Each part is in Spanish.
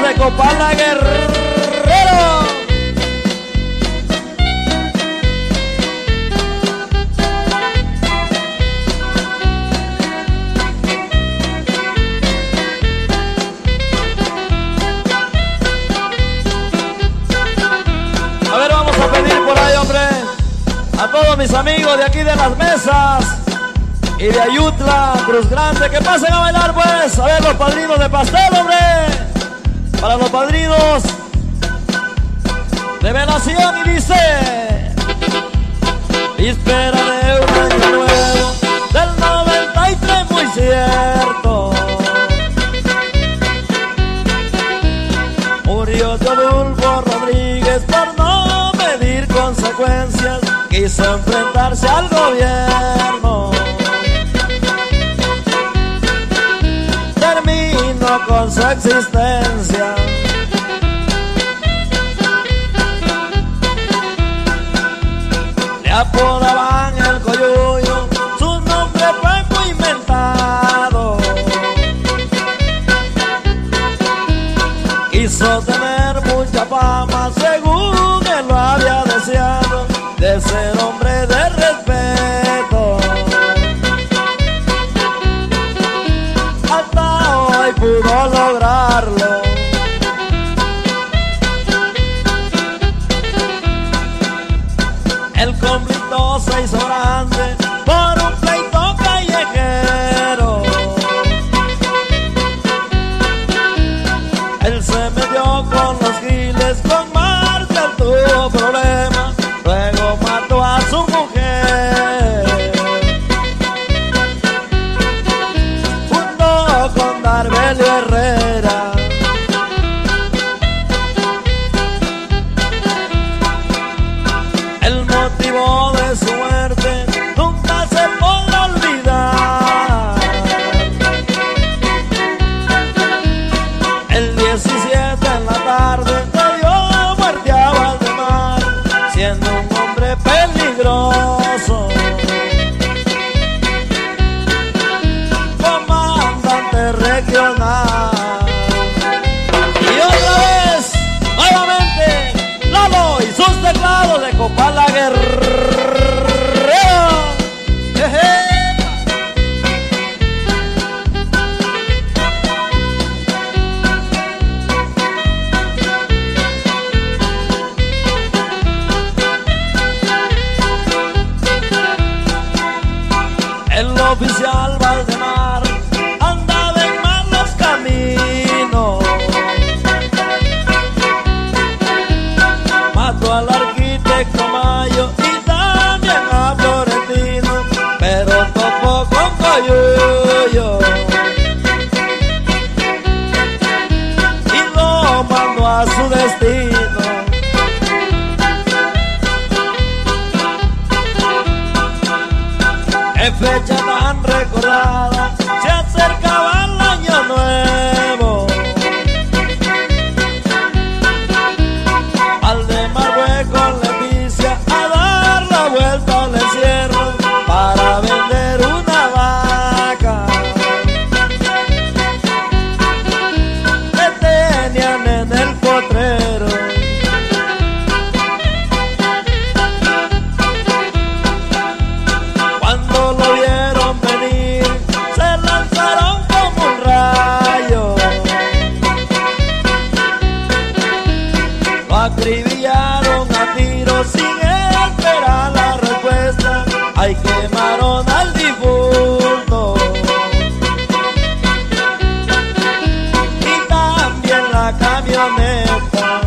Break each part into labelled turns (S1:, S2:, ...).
S1: de Copala Guerrero. A ver, vamos a pedir por ahí, hombre, a todos mis amigos de aquí de las mesas y de Ayutla, Cruz Grande, que pasen a bailar, pues. A ver, los padrinos de pastel, hombre. Para los padrinos de velación, y dice: víspera de un año nuevo del 93, muy cierto, murió Teodulfo Rodríguez por no medir consecuencias, quiso enfrentarse al gobierno, terminó con su existencia. Le apodaban el Coyuyo, su nombre fue muy inventado. Quiso tener mucha fama, según él lo había deseado, de ser hombre de respeto. Hasta hoy pudo lograrlo. El conflicto se hizo grande por un pleito callejero. Él se metió con los giles, con Marcial tuvo problemas, luego mató a su mujer. Junto con Darbelio Herrera. El motivo de su muerte nunca se podrá olvidar. El 17 en la tarde le dio muerte a Valdemar, siendo un hombre peligroso. Comandante regional. Y otra vez, nuevamente, Lalo y sus teclados de Copala Guerrero. El oficial Valdemar andaba en malos caminos, mató al arquitecto Mayo y también a Florentino, pero topó con Coyuyo y lo mandó a su destino. Qué fecha tan recordada, se acercaba el año nuevo. Valdemar fue con Leticia a dar la vuelta al encierro para vender una vaca que tenían en el potrero. Cuando lo vieron venir, se lanzaron como un rayo, lo acribillaron a tiros sin esperar la respuesta. Ahí quemaron al difunto y también la camioneta.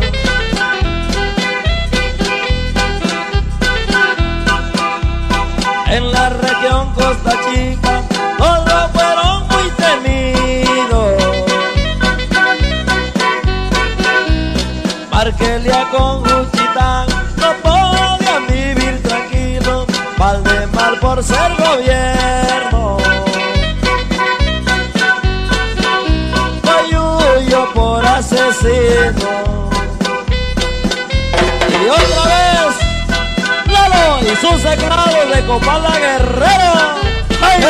S1: En la región Costa Chica todos fueron muy temidos. Marquelia con Juchitán no podían vivir tranquilos. Valdemar por ser gobierno, Coyuyo por asesino. Y otra vez Lalo y sus teclados de Copala Guerrero. ¡Ay,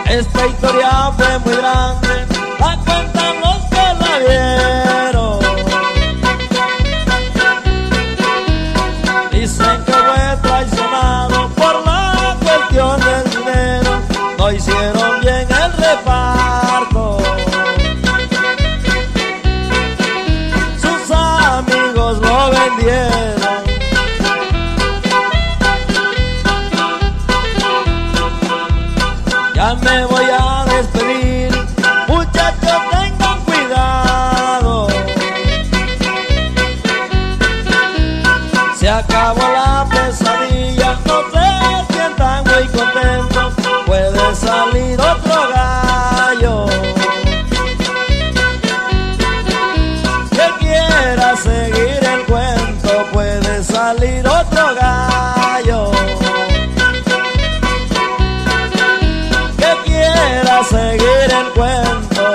S1: Esta historia fue muy grande, la cuentan los que la vieron. Dicen que fue traicionado por la cuestión del dinero, no hicieron bien el reparto. Sus amigos lo vendieron. Ya me voy a despedir, muchachos, tengan cuidado. Se acabó la pesadilla, no se sientan muy contentos, puede salir otro gallo que quiera seguir el cuento, puede salir otro gallo que quiera seguir el cuento.